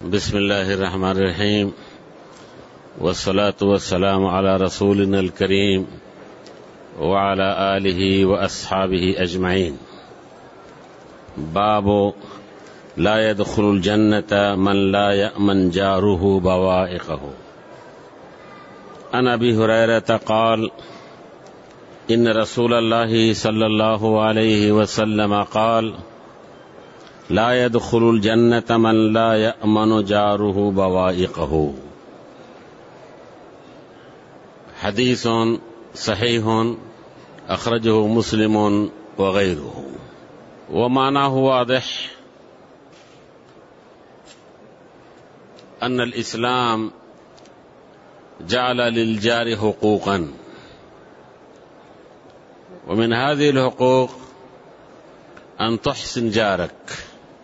बिस्मिल्लाहिर्रहमानिर्रहीम वस्सलातु वस्सलामु अला रसूलिनल करीम व अला आलिहि व अस्हाबिहि अजमईन। बाबु ला यदखुलुल जन्नत मन ला यअमन जारुहु बवाइक़हु। अन अबी हुरैरह क़ाल इन्न रसूलल्लाहि सल्लल्लाहु अलैहि वसल्लम क़ाल ला यदखुलुल जन्नत मन ला यअमनु जारुहु बवाइक़हु। हदीसुन सहीहुन अख़रजहु मुस्लिमुन व गैरुहु व मानाहु वादिह अन्नल इस्लाम जअल लिल जारि हुकूकन व मिन हाज़िहिल हुकूक अन तुहसिन जारक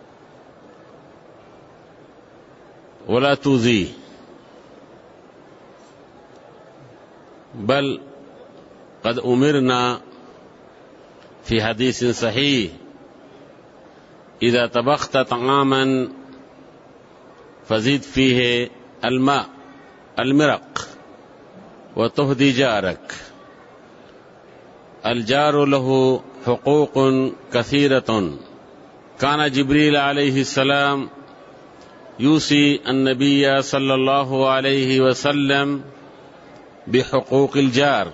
वला तुज़ी बल क़द उमिरना फ़ी हदीसिन सहीह इज़ा तबख़्त तआमन फ़ज़ीद फ़ीहि अलमा अलमिरक़ व तुहदी जारक। अलजारु लहु हुकूकुन कसीरतुन काना जिब्रील अलैहिस्सलाम यूसी अन्नबिय्य सल्लल्लाहु अलैहि वसल्लम बिहुकूकिल जार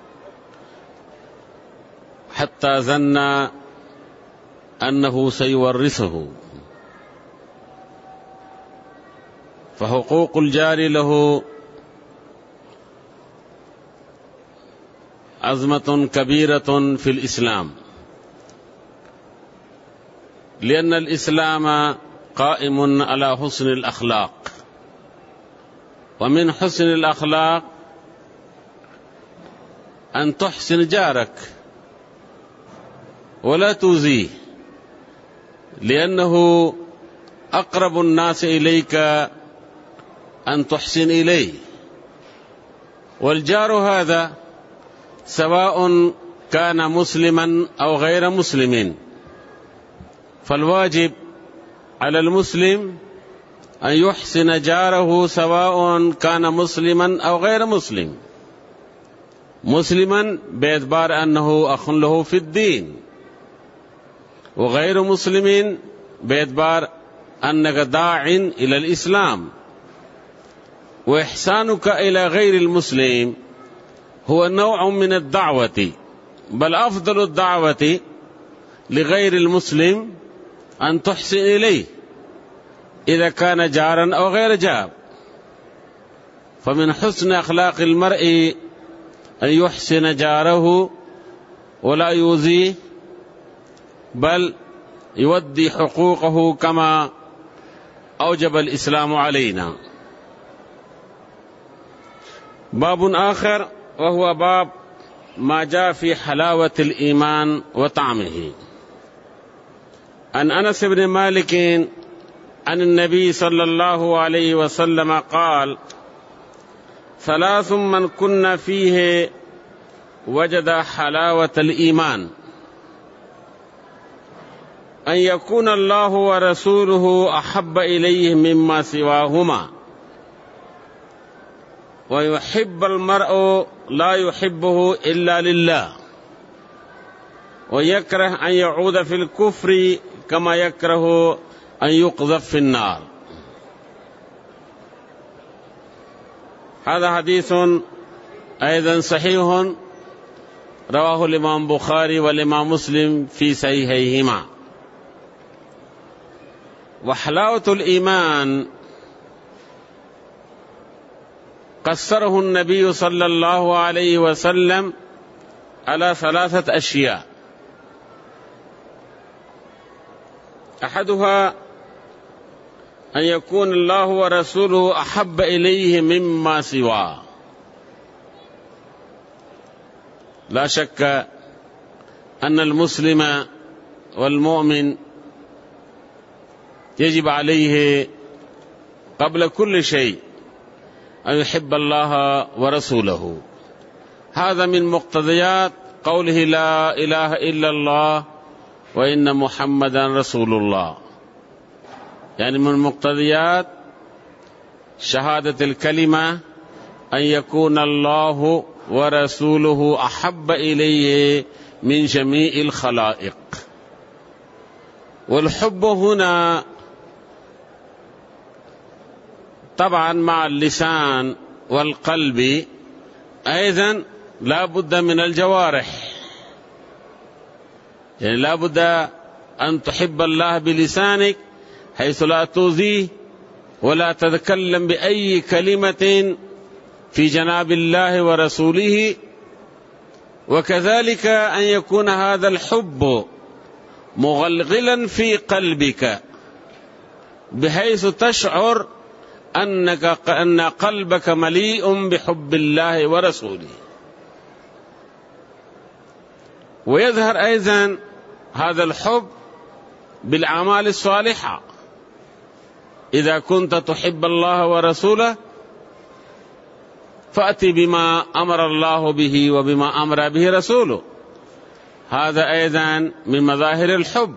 हत्ता ज़न्ना अन्नहु सयुवर्रिसुहु फहुकूकुल जारि लहु अज़मतुन कबीरतुन फ़िल इस्लाम लिअन्नल इस्लाम क़ाइमुन अला हुस्निल अख़लाक़ व मिन हुस्निल अख़लाक़ अन तुहसिन जारक वला तुज़ी लिअन्नहु अक़रबुन नास इलैका अन तुहसिन इलैहि वल जारु हाज़ा सवाउन कान मुस्लिमन औ गैर मुस्लिमिन फलवाजिब अलल मुस्लिम अन युहसिन जारहु सवाउन कान मुस्लिमन औ गैर मुस्लिम मुस्लिमन बेअतबार अन्नहु अख़ुन लहु फ़िद्दीन व गैर मुस्लिमिन बेअतबार अन्नका दाइन इलल इस्लाम व इहसानुका इला गैरिल मुस्लिम हुवा नौअ मिन अद-दाअवति बल अफ़ज़लु अद-दाअवति लिगैरिल मुस्लिम अन तुहसिन इलैहि इज़ा कान जारन औ गैर जार फमिन हुस्न अख़लाक़िल मर्इ अन युहसिन जारहु वला युज़ी बल युअद्दी हुकूकहु कमा औजबल इस्लाम अलैना। बाबुन आखिर व हुवा बाब मा जा फ़ी हलावतिल ईमान व तामिही। अन अनस इब्न मालिक अन नबी सल्लल्लाहु अलैहि वसल्लम क़ाल सलासुम मन कुन्न फ़ीहि वजद हलावतल ईमान अन यकून अल्लाहु व रसूलुहु अहब्ब इलैहि मिम्मा सिवाहुमा व युहिब्बुल मर्अु ला युहिब्बुहु इल्ला लिल्लाह व यकरह अन यऊद फ़िल कुफ्रि कमा यकरहु अन युक़ज़फ़ फ़िन नार। हाज़ा हदीसुन अयज़न सहीहुन रवाहुल इमाम बुखारी वल इमाम मुस्लिम फ़ी सहीहिहिमा। व हलावतुल ईमान क़स्सरहु नबी सल्लल्लाहु अलैहि वसल्लम अला सलासत अशिया अहदुहा अन यकून अल्लाहु व रसूलुहु अहब्ब इलैहि मिम्मा सिवा। ला शक्क अन्नल मुस्लिम वल मुमिन यजिब अलैहि क़ब्ल कुल्लि शै अन युहिब्ब अल्लाह व रसूलहु। हाज़ा मिन मुक़्तज़ियात क़ौलिहि ला इलाहा इल्लल्लाह व इन्न मुहम्मदन रसूलुल्लाह, यानी मुन मुक़्तदियात شهادة الكلمة أن يكون الله ورسوله أحب إليه من جميع الخلائق. والحب هنا طبعا مع اللسان والقلب، أيضا لا بد من الجوارح، يعني لا بد أن تحب الله بلسانك حيث لا تؤذيه ولا تتكلم بأي كلمة في جناب الله ورسوله، وكذلك أن يكون هذا الحب مغلغلا في قلبك بحيث تشعر أن قلبك مليء بحب الله ورسوله. ويظهر أيضا هذا الحب بالأعمال الصالحة، إذا كنت تحب الله ورسوله فأتي بما أمر الله به وبما أمر به رسوله، هذا أيضا من مظاهر الحب.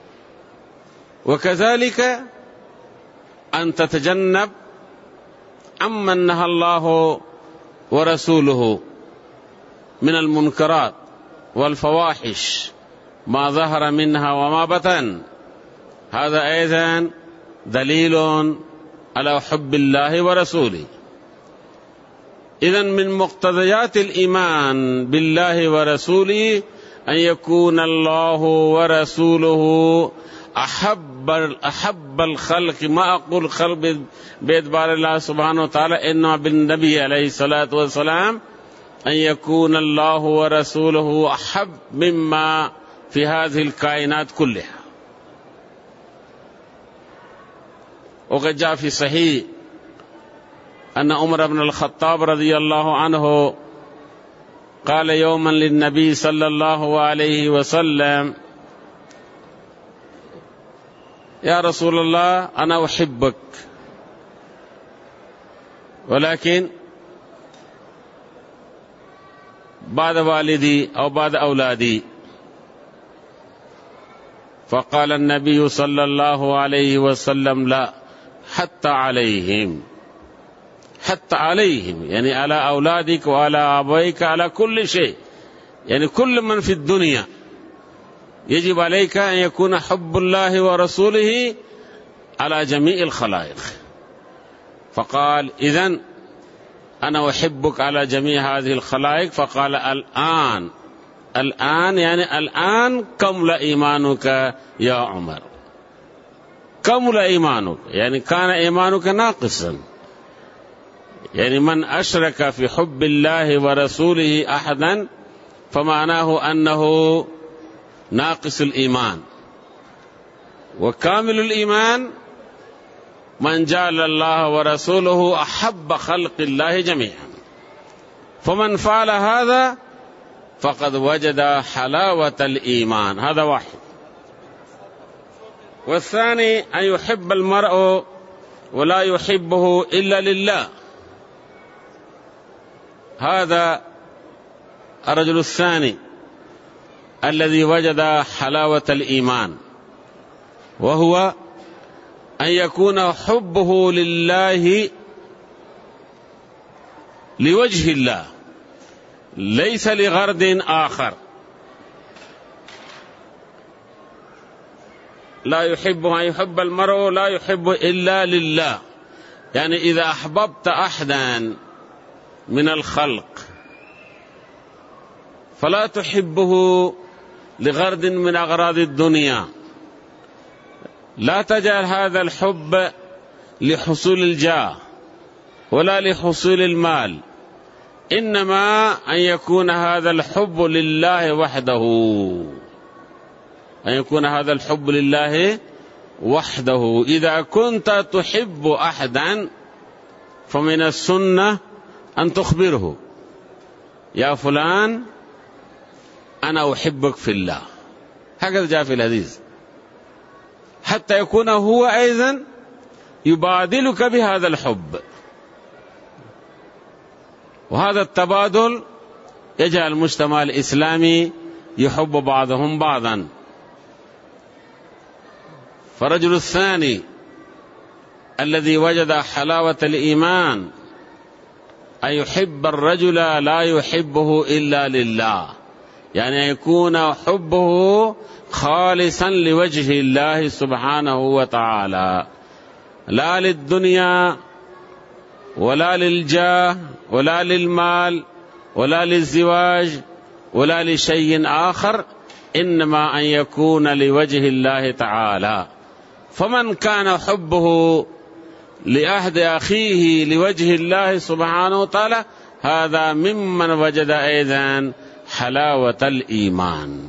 وكذلك أن تتجنب عمن نهى الله ورسوله من المنكرات والفواحش ما ظهر منها وما بطن، هذا أيضا دليل على حب الله ورسوله. إذن من مقتضيات الإيمان بالله ورسوله أن يكون الله ورسوله أحب الخلق، ما أقول خلق بإدبار الله سبحانه وتعالى، إنما بالنبي عليه الصلاة والسلام أن يكون الله ورسوله أحب مما في هذه الكائنات كلها. وقد جاء في صحيح أن عمر بن الخطاب رضي الله عنه قال يوما للنبي صلى الله عليه وسلم: يا رسول الله أنا أحبك، ولكن بعد والدي أو بعد أولادي. فقال النبي صلى الله عليه وسلم: لا، حتى عليهم، حتى عليهم، يعني على أولادك وعلى أبويك، على كل شيء، يعني كل من في الدنيا يجب عليك أن يكون حب الله ورسوله على جميع الخلائق. فقال: إذن أنا أحبك على جميع هذه الخلائق. فقال: الآن يعني الآن كمل إيمانك يا عمر، كمل إيمانك، يعني كان إيمانك ناقصا، يعني من أشرك في حب الله ورسوله أحدا فمعناه أنه ناقص الإيمان. وكامل الإيمان من جعل الله ورسوله أحب خلق الله جميعا، فمن فعل هذا فقد وجد حلاوة الإيمان. هذا واحد. والثاني أن يحب المرء ولا يحبه إلا لله، هذا الرجل الثاني الذي وجد حلاوة الإيمان، وهو أن يكون حبه لله لوجه الله ليس لغرض آخر. لا يحب أن يحب المرء لا يحب إلا لله، يعني إذا أحببت أحدا من الخلق فلا تحبه لغرض من أغراض الدنيا، لا تجعل هذا الحب لحصول الجاه ولا لحصول المال، إنما أن يكون هذا الحب لله وحده، أن يكون هذا الحب لله وحده. إذا كنت تحب أحدا فمن السنة أن تخبره: يا فلان أنا أحبك في الله، هكذا جاء في الحديث، حتى يكون هو أيضا يبادلك بهذا الحب. وهذا التبادل يجعل المجتمع الإسلامي يحب بعضهم بعضا. فرجل الثاني الذي وجد حلاوة الإيمان أن يحب الرجل لا يحبه إلا لله، يعني يكون حبه خالصا لوجه الله سبحانه وتعالى، لا للدنيا ولا للجاه ولا للمال ولا للزواج ولا لشيء آخر، إنما أن يكون لوجه الله تعالى. فمن كان حبه لأحد أخيه لوجه الله سبحانه وتعالى هذا ممن وجد أيضا حلاوة الإيمان.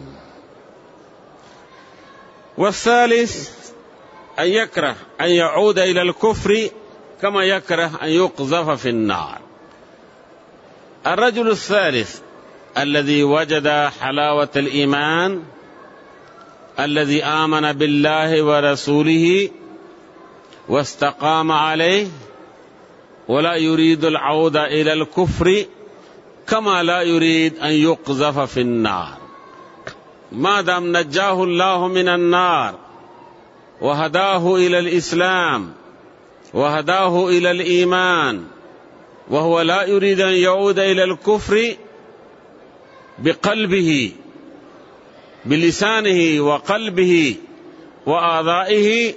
والثالث أن يكره أن يعود إلى الكفر كما يكره أن يقذف في النار. الرجل الثالث الذي وجد حلاوة الإيمان الذي آمن بالله ورسوله واستقام عليه ولا يريد العودة إلى الكفر كما لا يريد أن يقذف في النار، ما دام نجاه الله من النار وهداه إلى الإسلام وهداه إلى الإيمان وهو لا يريد أن يعود إلى الكفر بقلبه بلسانه وقلبه وأعضائه،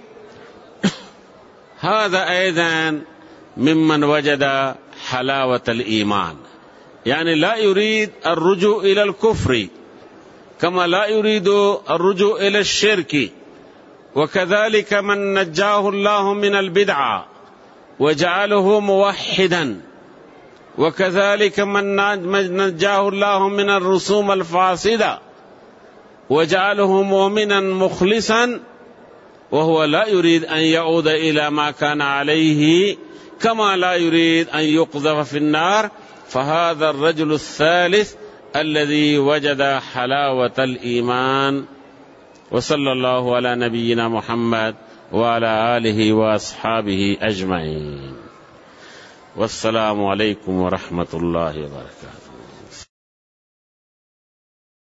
هذا أيضا ممن وجد حلاوة الإيمان، يعني لا يريد الرجوع إلى الكفر كما لا يريد الرجوع إلى الشرك. وكذلك من نجاه الله من البدعة وجعله موحدا، وكذلك من نجاه الله من الرسوم الفاسدة وجعله مؤمنا مخلصا وهو لا يريد أن يعود إلى ما كان عليه كما لا يريد أن يقذف في النار، فهذا الرجل الثالث الذي وجد حلاوة الإيمان. وصلى الله على نبينا محمد وعلى آله وأصحابه أجمعين، والسلام عليكم ورحمة الله وبركاته.